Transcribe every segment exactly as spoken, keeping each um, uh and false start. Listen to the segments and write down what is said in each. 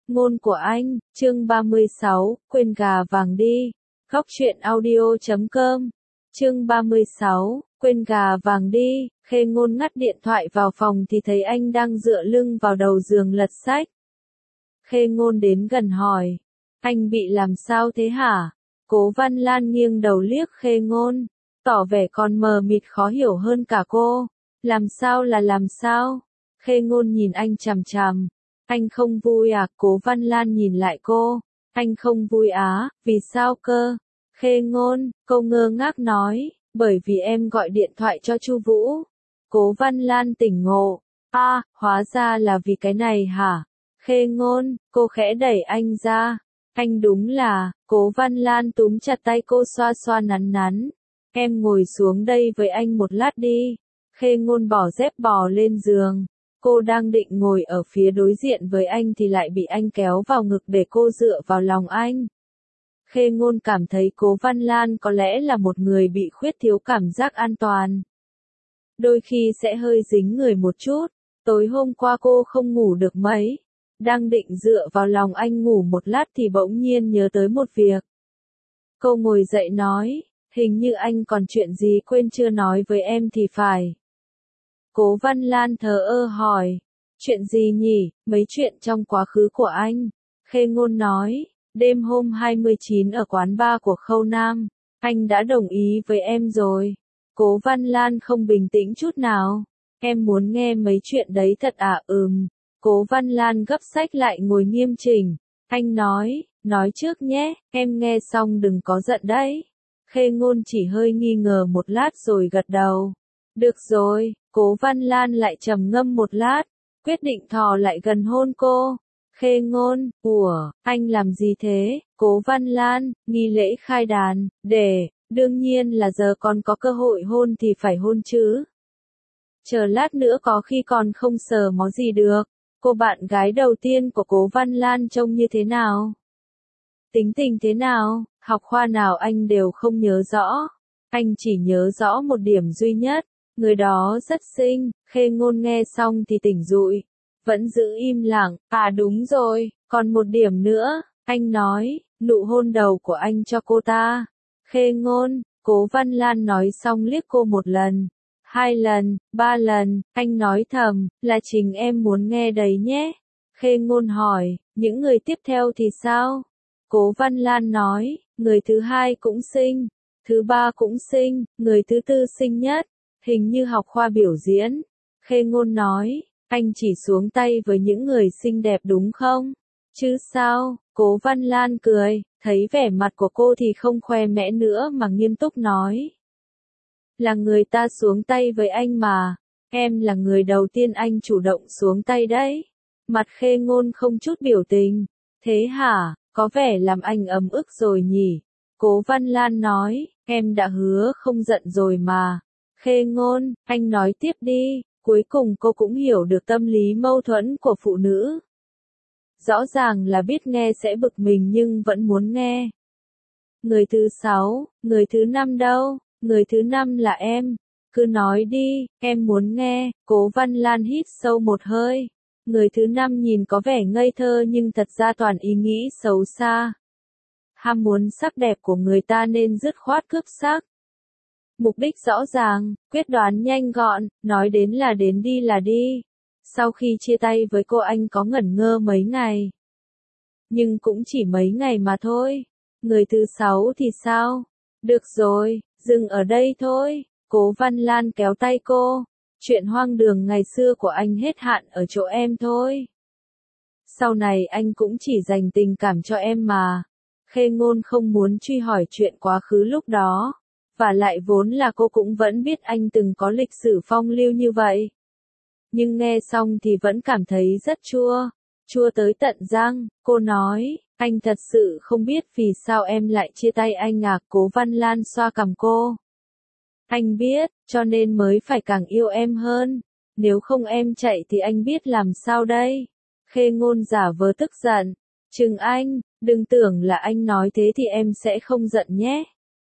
ngôn của anh, chương ba mươi sáu, quên gà vàng đi. Góc truyện audio chấm com. Chương ba mươi sáu, quên gà vàng đi. Khê Ngôn ngắt điện thoại vào phòng thì thấy anh đang dựa lưng vào đầu giường lật sách. Khê Ngôn đến gần hỏi, anh bị làm sao thế hả? Cố Văn Lan nghiêng đầu liếc Khê Ngôn, tỏ vẻ còn mờ mịt khó hiểu hơn cả cô. Làm sao là làm sao? Khê Ngôn nhìn anh chằm chằm. Anh không vui à? Cố Văn Lan nhìn lại cô. Anh không vui á, vì sao cơ? Khê Ngôn, cô ngơ ngác nói, bởi vì em gọi điện thoại cho Chu Vũ. Cố Văn Lan tỉnh ngộ. A, à, hóa ra là vì cái này hả? Khê Ngôn, cô khẽ đẩy anh ra. Anh đúng là, Cố Văn Lan túm chặt tay cô xoa xoa nắn nắn. Em ngồi xuống đây với anh một lát đi. Khê Ngôn bỏ dép bò lên giường. Cô đang định ngồi ở phía đối diện với anh thì lại bị anh kéo vào ngực để cô dựa vào lòng anh. Khê Ngôn cảm thấy Cố Văn Lan có lẽ là một người bị khuyết thiếu cảm giác an toàn. Đôi khi sẽ hơi dính người một chút. Tối hôm qua cô không ngủ được mấy. Đang định dựa vào lòng anh ngủ một lát thì bỗng nhiên nhớ tới một việc. Cô ngồi dậy nói, hình như anh còn chuyện gì quên chưa nói với em thì phải. Cố Văn Lan thờ ơ hỏi, chuyện gì nhỉ? Mấy chuyện trong quá khứ của anh. Khê Ngôn nói, đêm hôm hai mươi chín ở quán bar của Khâu Nam, anh đã đồng ý với em rồi. Cố Văn Lan không bình tĩnh chút nào. Em muốn nghe mấy chuyện đấy thật à? Ừm. Cố Văn Lan gấp sách lại ngồi nghiêm chỉnh. Anh nói, nói trước nhé, em nghe xong đừng có giận đấy. Khê Ngôn chỉ hơi nghi ngờ một lát rồi gật đầu. Được rồi. Cố Văn Lan lại trầm ngâm một lát, quyết định thò lại gần hôn cô. Khê Ngôn, ủa, anh làm gì thế? Cố Văn Lan, nghi lễ khai đàn, để, đương nhiên là giờ còn có cơ hội hôn thì phải hôn chứ. Chờ lát nữa có khi còn không sờ mó gì được. Cô bạn gái đầu tiên của Cố Văn Lan trông như thế nào? Tính tình thế nào? Học khoa nào anh đều không nhớ rõ. Anh chỉ nhớ rõ một điểm duy nhất. Người đó rất xinh. Khê Ngôn nghe xong thì tỉnh dụi. Vẫn giữ im lặng. À đúng rồi, còn một điểm nữa. Anh nói, nụ hôn đầu của anh cho cô ta. Khê Ngôn, Cố Văn Lan nói xong liếc cô một lần. Hai lần, ba lần, anh nói thầm, là chính em muốn nghe đấy nhé. Khê Ngôn hỏi, những người tiếp theo thì sao? Cố Văn Lan nói, người thứ hai cũng xinh, thứ ba cũng xinh, người thứ tư xinh nhất. Hình như học khoa biểu diễn. Khê Ngôn nói, anh chỉ xuống tay với những người xinh đẹp đúng không? Chứ sao? Cố Văn Lan cười, thấy vẻ mặt của cô thì không khoe mẽ nữa mà nghiêm túc nói. Là người ta xuống tay với anh mà. Em là người đầu tiên anh chủ động xuống tay đấy. Mặt Khê Ngôn không chút biểu tình. Thế hả? Có vẻ làm anh ấm ức rồi nhỉ? Cố Văn Lan nói, em đã hứa không giận rồi mà. Khê Ngôn, anh nói tiếp đi. Cuối cùng cô cũng hiểu được tâm lý mâu thuẫn của phụ nữ. Rõ ràng là biết nghe sẽ bực mình nhưng vẫn muốn nghe. Người thứ sáu, người thứ năm đâu? Người thứ năm là em. Cứ nói đi, em muốn nghe. Cố Văn Lan hít sâu một hơi. Người thứ năm nhìn có vẻ ngây thơ nhưng thật ra toàn ý nghĩ xấu xa. Ham muốn sắc đẹp của người ta nên dứt khoát cướp sắc. Mục đích rõ ràng, quyết đoán nhanh gọn, nói đến là đến đi là đi. Sau khi chia tay với cô anh có ngẩn ngơ mấy ngày. Nhưng cũng chỉ mấy ngày mà thôi. Người thứ sáu thì sao? Được rồi, dừng ở đây thôi. Cố Văn Lan kéo tay cô. Chuyện hoang đường ngày xưa của anh hết hạn ở chỗ em thôi. Sau này anh cũng chỉ dành tình cảm cho em mà. Khê Ngôn không muốn truy hỏi chuyện quá khứ lúc đó. Và lại vốn là cô cũng vẫn biết anh từng có lịch sử phong lưu như vậy. Nhưng nghe xong thì vẫn cảm thấy rất chua. Chua tới tận răng. Cô nói, anh thật sự không biết vì sao em lại chia tay anh à? Cố Văn Lan xoa cằm cô. Anh biết, cho nên mới phải càng yêu em hơn. Nếu không em chạy thì anh biết làm sao đây? Khê Ngôn giả vờ tức giận. Chừng anh, đừng tưởng là anh nói thế thì em sẽ không giận nhé.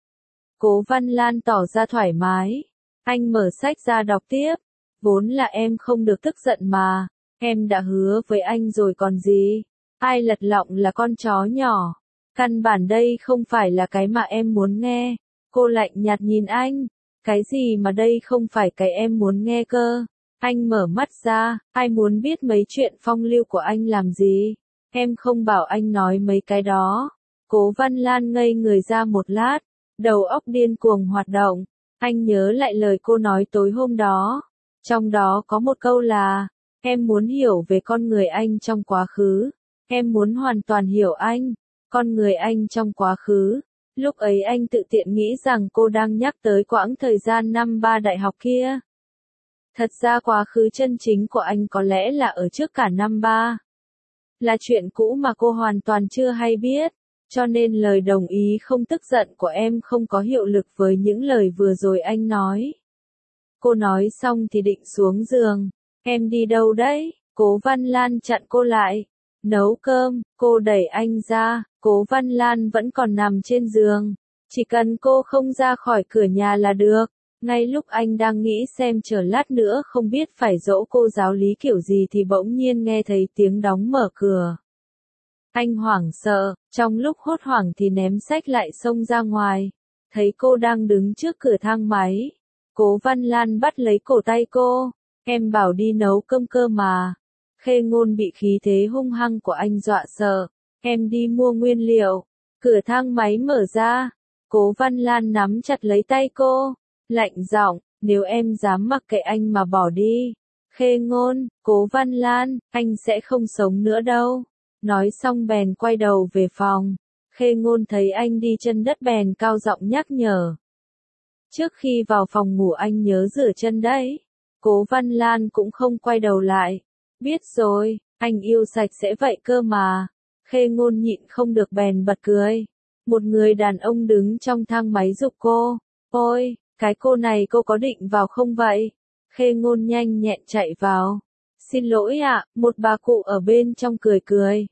Cố Văn Lan tỏ ra thoải mái. Anh mở sách ra đọc tiếp. Vốn là em không được tức giận mà. Em đã hứa với anh rồi còn gì. Ai lật lọng là con chó nhỏ. Căn bản đây không phải là cái mà em muốn nghe. Cô lạnh nhạt nhìn anh. Cái gì mà đây không phải cái em muốn nghe cơ. Anh mở mắt ra, ai muốn biết mấy chuyện phong lưu của anh làm gì. Em không bảo anh nói mấy cái đó. Cố Văn Lan ngây người ra một lát, đầu óc điên cuồng hoạt động. Anh nhớ lại lời cô nói tối hôm đó. Trong đó có một câu là, em muốn hiểu về con người anh trong quá khứ. Em muốn hoàn toàn hiểu anh, con người anh trong quá khứ. Lúc ấy anh tự tiện nghĩ rằng cô đang nhắc tới quãng thời gian năm ba đại học kia. Thật ra quá khứ chân chính của anh có lẽ là ở trước cả năm ba. Là chuyện cũ mà cô hoàn toàn chưa hay biết. Cho nên lời đồng ý không tức giận của em không có hiệu lực với những lời vừa rồi anh nói. Cô nói xong thì định xuống giường. Em đi đâu đấy? Cố Văn Lan chặn cô lại. Nấu cơm, cô đẩy anh ra. Cố Văn Lan vẫn còn nằm trên giường. Chỉ cần cô không ra khỏi cửa nhà là được. Ngay lúc anh đang nghĩ xem chờ lát nữa không biết phải dỗ cô giáo lý kiểu gì thì bỗng nhiên nghe thấy tiếng đóng mở cửa. Anh hoảng sợ, trong lúc hốt hoảng thì ném sách lại xông ra ngoài. Thấy cô đang đứng trước cửa thang máy. Cố Văn Lan bắt lấy cổ tay cô. Em bảo đi nấu cơm cơ mà. Khê Ngôn bị khí thế hung hăng của anh dọa sợ. Em đi mua nguyên liệu. Cửa thang máy mở ra. Cố Văn Lan nắm chặt lấy tay cô. Lạnh giọng, nếu em dám mặc kệ anh mà bỏ đi. Khê Ngôn, Cố Văn Lan, anh sẽ không sống nữa đâu. Nói xong bèn quay đầu về phòng. Khê Ngôn thấy anh đi chân đất bèn cao giọng nhắc nhở. Trước khi vào phòng ngủ anh nhớ rửa chân đấy. Cố Văn Lan cũng không quay đầu lại. Biết rồi, anh yêu sạch sẽ vậy cơ mà. Khê Ngôn nhịn không được bèn bật cười. Một người đàn ông đứng trong thang máy giục cô. Ôi, cái cô này cô có định vào không vậy? Khê Ngôn nhanh nhẹn chạy vào. Xin lỗi ạ, một bà cụ ở bên trong cười cười.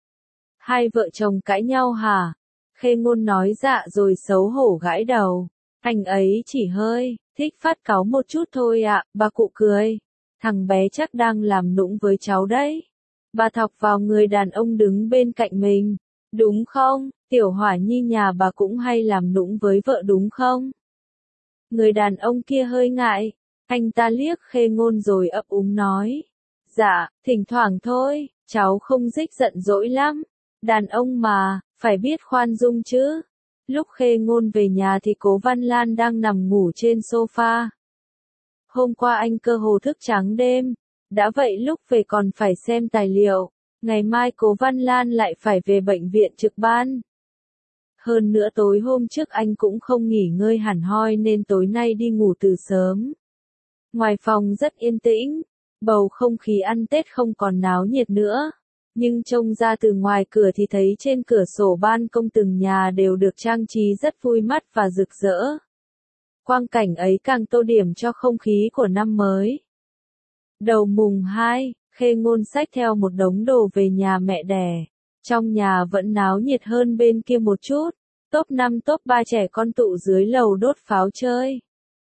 Hai vợ chồng cãi nhau hả? Khê Ngôn nói dạ rồi xấu hổ gãi đầu. Anh ấy chỉ hơi, thích phát cáu một chút thôi ạ, bà cụ cười. Thằng bé chắc đang làm nũng với cháu đấy. Bà thọc vào người đàn ông đứng bên cạnh mình. Đúng không, Tiểu Hỏa Nhi nhà bà cũng hay làm nũng với vợ đúng không? Người đàn ông kia hơi ngại. Anh ta liếc Khê Ngôn rồi ấp úng nói. Dạ, thỉnh thoảng thôi, cháu không dích giận dỗi lắm. Đàn ông mà, phải biết khoan dung chứ. Lúc Khê Ngôn về nhà thì Cố Văn Lan đang nằm ngủ trên sofa. Hôm qua anh cơ hồ thức trắng đêm. Đã vậy lúc về còn phải xem tài liệu. Ngày mai Cố Văn Lan lại phải về bệnh viện trực ban. Hơn nữa tối hôm trước anh cũng không nghỉ ngơi hẳn hoi nên tối nay đi ngủ từ sớm. Ngoài phòng rất yên tĩnh. Bầu không khí ăn Tết không còn náo nhiệt nữa. Nhưng trông ra từ ngoài cửa thì thấy trên cửa sổ ban công từng nhà đều được trang trí rất vui mắt và rực rỡ. Quang cảnh ấy càng tô điểm cho không khí của năm mới. Đầu mùng hai, Khê Ngôn xách theo một đống đồ về nhà mẹ đẻ. Trong nhà vẫn náo nhiệt hơn bên kia một chút. Top năm top ba trẻ con tụ dưới lầu đốt pháo chơi.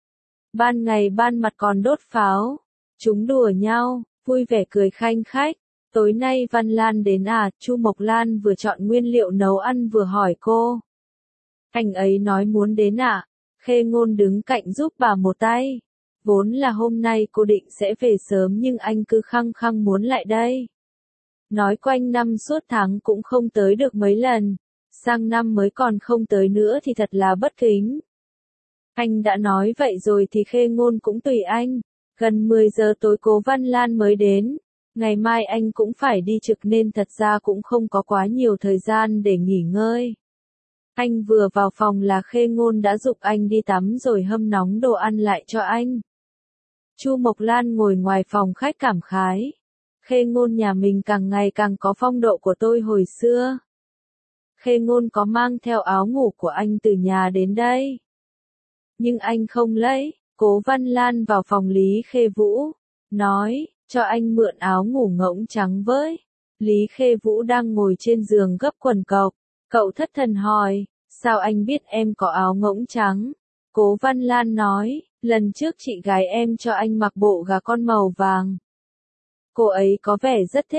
Ban ngày ban mặt còn đốt pháo. Chúng đùa nhau, vui vẻ cười khanh khách. Tối nay Văn Lan đến à, Chu Mộc Lan vừa chọn nguyên liệu nấu ăn vừa hỏi cô. Anh ấy nói muốn đến à? Khê Ngôn đứng cạnh giúp bà một tay. Vốn là hôm nay cô định sẽ về sớm nhưng anh cứ khăng khăng muốn lại đây. Nói quanh năm suốt tháng cũng không tới được mấy lần. Sang năm mới còn không tới nữa thì thật là bất kính. Anh đã nói vậy rồi thì Khê Ngôn cũng tùy anh. Gần mười giờ tối Cố Văn Lan mới đến. Ngày mai anh cũng phải đi trực nên thật ra cũng không có quá nhiều thời gian để nghỉ ngơi. Anh vừa vào phòng là Khê Ngôn đã giục anh đi tắm rồi hâm nóng đồ ăn lại cho anh. Chu Mộc Lan ngồi ngoài phòng khách cảm khái. Khê Ngôn nhà mình càng ngày càng có phong độ của tôi hồi xưa. Khê Ngôn có mang theo áo ngủ của anh từ nhà đến đây. Nhưng anh không lấy. Cố Văn Lan vào phòng Lý Khê Vũ. Nói, cho anh mượn áo ngủ ngỗng trắng với. Lý Khê Vũ đang ngồi trên giường gấp quần cộc. Cậu thất thần hỏi, sao anh biết em có áo ngỗng trắng? Cố Văn Lan nói, lần trước chị gái em cho anh mặc bộ gà con màu vàng. Cô ấy có vẻ rất thích.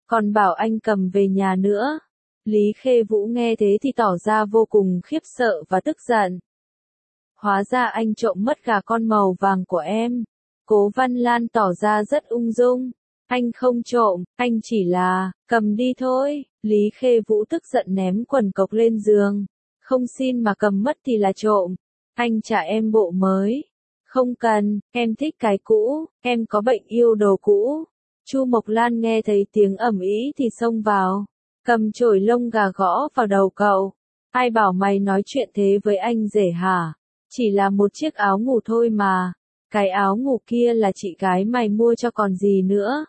còn bảo anh cầm về nhà nữa. Lý Khê Vũ nghe thế thì tỏ ra vô cùng khiếp sợ và tức giận. Hóa ra anh trộm mất gà con màu vàng của em. Cố Văn Lan tỏ ra rất ung dung. Anh không trộm, anh chỉ là, cầm đi thôi. Lý Khê Vũ tức giận ném quần cộc lên giường. Không xin mà cầm mất thì là trộm. Anh trả em bộ mới. Không cần, em thích cái cũ, em có bệnh yêu đồ cũ. Chu Mộc Lan nghe thấy tiếng ầm ĩ thì xông vào. Cầm chổi lông gà gõ vào đầu cậu. Ai bảo mày nói chuyện thế với anh rể hả? Chỉ là một chiếc áo ngủ thôi mà. Cái áo ngủ kia là chị gái mày mua cho còn gì nữa.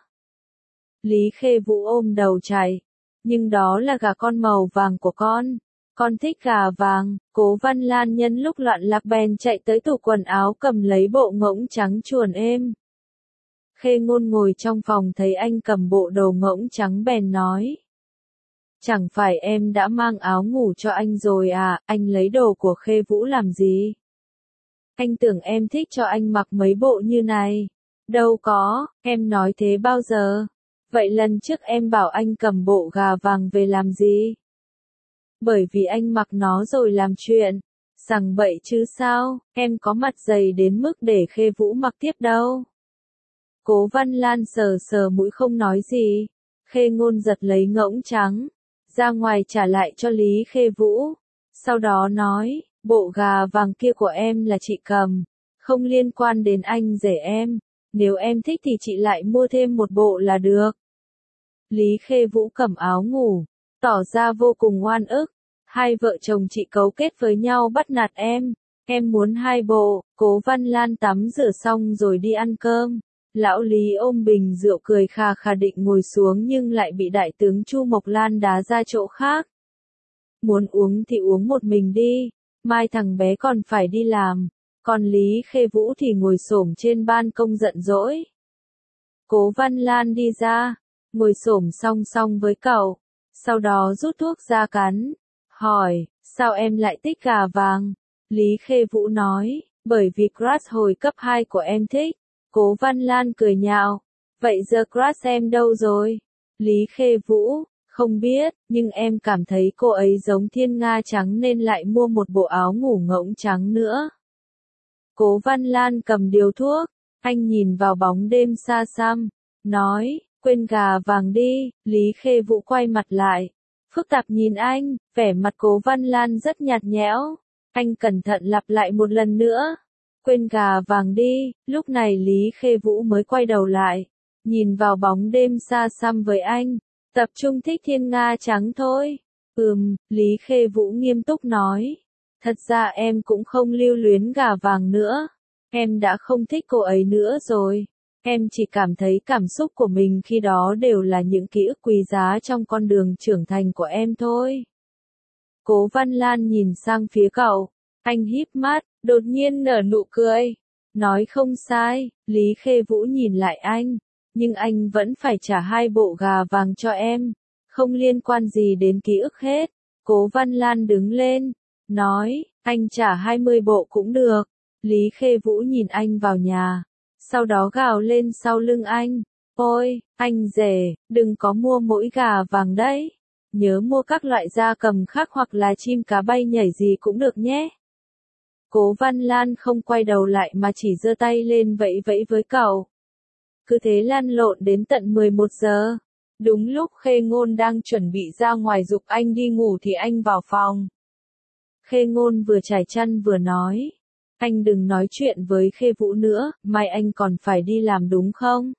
Lý Khê Vũ ôm đầu chạy. Nhưng đó là gà con màu vàng của con. Con thích gà vàng. Cố Văn Lan nhân lúc loạn lạc bèn chạy tới tủ quần áo cầm lấy bộ ngỗng trắng chuồn êm. Khê Ngôn ngồi trong phòng thấy anh cầm bộ đồ ngỗng trắng bèn nói. Chẳng phải em đã mang áo ngủ cho anh rồi à, anh lấy đồ của Khê Vũ làm gì? Anh tưởng em thích cho anh mặc mấy bộ như này. Đâu có, em nói thế bao giờ? Vậy lần trước em bảo anh cầm bộ gà vàng về làm gì? Bởi vì anh mặc nó rồi làm chuyện. Sằng bậy chứ sao, em có mặt dày đến mức để Khê Vũ mặc tiếp đâu. Cố Văn Lan sờ sờ mũi không nói gì. Khê Ngôn giật lấy ngỗng trắng. Ra ngoài trả lại cho Lý Khê Vũ. Sau đó nói, bộ gà vàng kia của em là chị cầm. Không liên quan đến anh rể em. Nếu em thích thì chị lại mua thêm một bộ là được. Lý Khê Vũ cầm áo ngủ. Tỏ ra vô cùng oan ức. Hai vợ chồng chị cấu kết với nhau bắt nạt em. Em muốn hai bộ. Cố Văn Lan tắm rửa xong rồi đi ăn cơm. Lão Lý ôm bình rượu cười khà khà định ngồi xuống nhưng lại bị đại tướng Chu Mộc Lan đá ra chỗ khác. Muốn uống thì uống một mình đi, mai thằng bé còn phải đi làm, còn Lý Khê Vũ thì ngồi xổm trên ban công giận dỗi. Cố Văn Lan đi ra, ngồi xổm song song với cậu, sau đó rút thuốc ra cắn, hỏi, sao em lại thích gà vàng? Lý Khê Vũ nói, bởi vì crush hồi cấp hai của em thích. Cố Văn Lan cười nhạo, vậy giờ crush em đâu rồi? Lý Khê Vũ, không biết, nhưng em cảm thấy cô ấy giống thiên nga trắng nên lại mua một bộ áo ngủ ngỗng trắng nữa. Cố Văn Lan cầm điếu thuốc, anh nhìn vào bóng đêm xa xăm, nói, quên gà vàng đi. Lý Khê Vũ quay mặt lại, phức tạp nhìn anh, vẻ mặt Cố Văn Lan rất nhạt nhẽo, anh cẩn thận lặp lại một lần nữa. Quên gà vàng đi, lúc này Lý Khê Vũ mới quay đầu lại, nhìn vào bóng đêm xa xăm với anh, tập trung thích thiên nga trắng thôi. Ừm, Lý Khê Vũ nghiêm túc nói, thật ra em cũng không lưu luyến gà vàng nữa, em đã không thích cô ấy nữa rồi, em chỉ cảm thấy cảm xúc của mình khi đó đều là những ký ức quý giá trong con đường trưởng thành của em thôi. Cố Văn Lan nhìn sang phía cậu, anh híp mắt, đột nhiên nở nụ cười. Nói không sai, Lý Khê Vũ nhìn lại anh, nhưng anh vẫn phải trả hai bộ gà vàng cho em, không liên quan gì đến ký ức hết. Cố Văn Lan đứng lên, nói, anh trả hai mươi bộ cũng được. Lý Khê Vũ nhìn anh vào nhà, sau đó gào lên sau lưng anh, ôi, anh rể, đừng có mua mỗi gà vàng đấy. Nhớ mua các loại gia cầm khác hoặc là chim cá bay nhảy gì cũng được nhé. Cố Văn Lan không quay đầu lại mà chỉ giơ tay lên vẫy vẫy với cậu. Cứ thế lăn lộn đến tận mười một giờ. Đúng lúc Khê Ngôn đang chuẩn bị ra ngoài giục anh đi ngủ thì anh vào phòng. Khê Ngôn vừa trải chăn vừa nói. Anh đừng nói chuyện với Khê Vũ nữa, mai anh còn phải đi làm đúng không?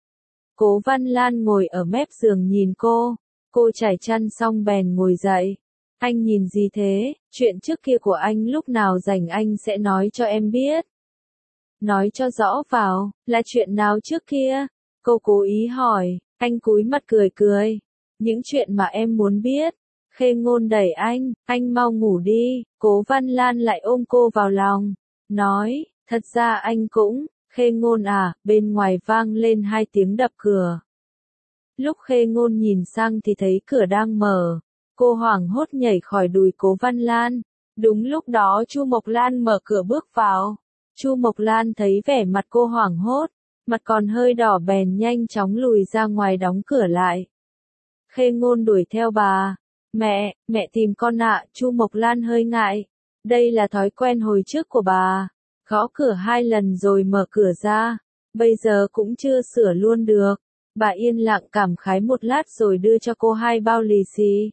Cố Văn Lan ngồi ở mép giường nhìn cô. Cô trải chăn xong bèn ngồi dậy. Anh nhìn gì thế, chuyện trước kia của anh lúc nào rảnh anh sẽ nói cho em biết. Nói cho rõ vào, là chuyện nào trước kia? Cô cố ý hỏi, anh cúi mặt cười cười. Những chuyện mà em muốn biết. Khê Ngôn đẩy anh, anh mau ngủ đi. Cố Văn Lan lại ôm cô vào lòng. Nói, thật ra anh cũng, Khê Ngôn à, bên ngoài vang lên hai tiếng đập cửa. Lúc Khê Ngôn nhìn sang thì thấy cửa đang mở. Cô hoảng hốt nhảy khỏi đùi Cố Văn Lan. Đúng lúc đó Chu Mộc Lan mở cửa bước vào. Chu Mộc Lan thấy vẻ mặt cô hoảng hốt, mặt còn hơi đỏ bèn nhanh chóng lùi ra ngoài đóng cửa lại. Khê Ngôn đuổi theo bà. Mẹ, mẹ tìm con ạ, Chu Mộc Lan hơi ngại. Đây là thói quen hồi trước của bà. Gõ cửa hai lần rồi mở cửa ra. Bây giờ cũng chưa sửa luôn được. Bà yên lặng cảm khái một lát rồi đưa cho cô hai bao lì xì.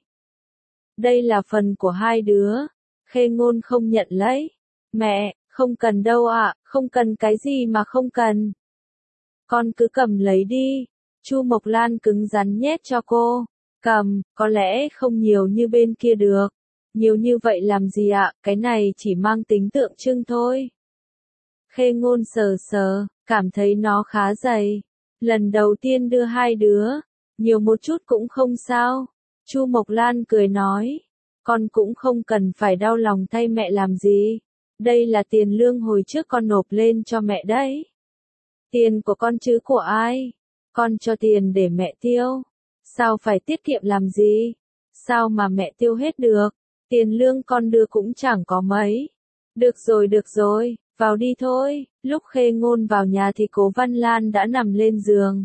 Đây là phần của hai đứa. Khê Ngôn không nhận lấy. Mẹ, không cần đâu ạ, không cần cái gì mà không cần. Con cứ cầm lấy đi. Chu Mộc Lan cứng rắn nhét cho cô. Cầm, có lẽ không nhiều như bên kia được. Nhiều như vậy làm gì ạ, cái này chỉ mang tính tượng trưng thôi. Khê Ngôn sờ sờ, cảm thấy nó khá dày. Lần đầu tiên đưa hai đứa, nhiều một chút cũng không sao. Chu Mộc Lan cười nói, con cũng không cần phải đau lòng thay mẹ làm gì. Đây là tiền lương hồi trước con nộp lên cho mẹ đấy. Tiền của con chứ của ai? Con cho tiền để mẹ tiêu. Sao phải tiết kiệm làm gì? Sao mà mẹ tiêu hết được? Tiền lương con đưa cũng chẳng có mấy. Được rồi được rồi, vào đi thôi. Lúc Khê Ngôn vào nhà thì Cố Văn Lan đã nằm lên giường.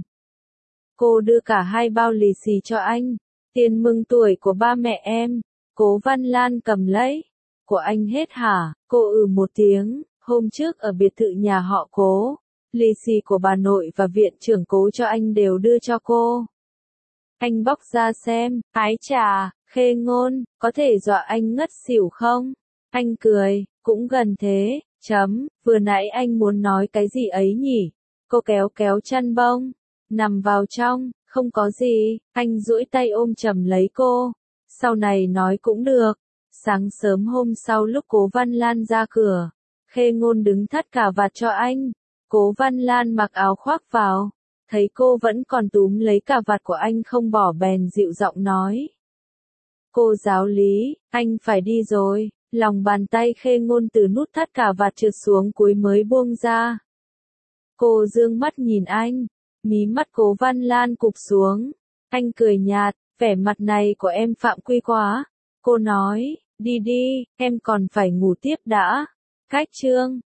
Cô đưa cả hai bao lì xì cho anh. Tiền mừng tuổi của ba mẹ em. Cố Văn Lan cầm lấy. Của anh hết hả? Cô ừ một tiếng. Hôm trước ở biệt thự nhà họ Cố, lì xì của bà nội và viện trưởng Cố cho anh đều đưa cho cô. Anh bóc ra xem, ái chà, Khê Ngôn, có thể dọa anh ngất xỉu không? Anh cười, cũng gần thế, chấm, vừa nãy anh muốn nói cái gì ấy nhỉ? Cô kéo kéo chăn bông, nằm vào trong, không có gì, anh duỗi tay ôm chầm lấy cô. Sau này nói cũng được. Sáng sớm hôm sau lúc Cố Văn Lan ra cửa, Khê Ngôn đứng thắt cà vạt cho anh. Cố Văn Lan mặc áo khoác vào. Thấy cô vẫn còn túm lấy cà vạt của anh không bỏ bèn dịu giọng nói. Cô giáo lý, anh phải đi rồi. Lòng bàn tay Khê Ngôn từ nút thắt cà vạt trượt xuống cuối mới buông ra. Cô dương mắt nhìn anh. Mí mắt Cố Văn Lan cụp xuống. Anh cười nhạt, vẻ mặt này của em phạm quy quá. Cô nói, đi đi, em còn phải ngủ tiếp đã. Cách chương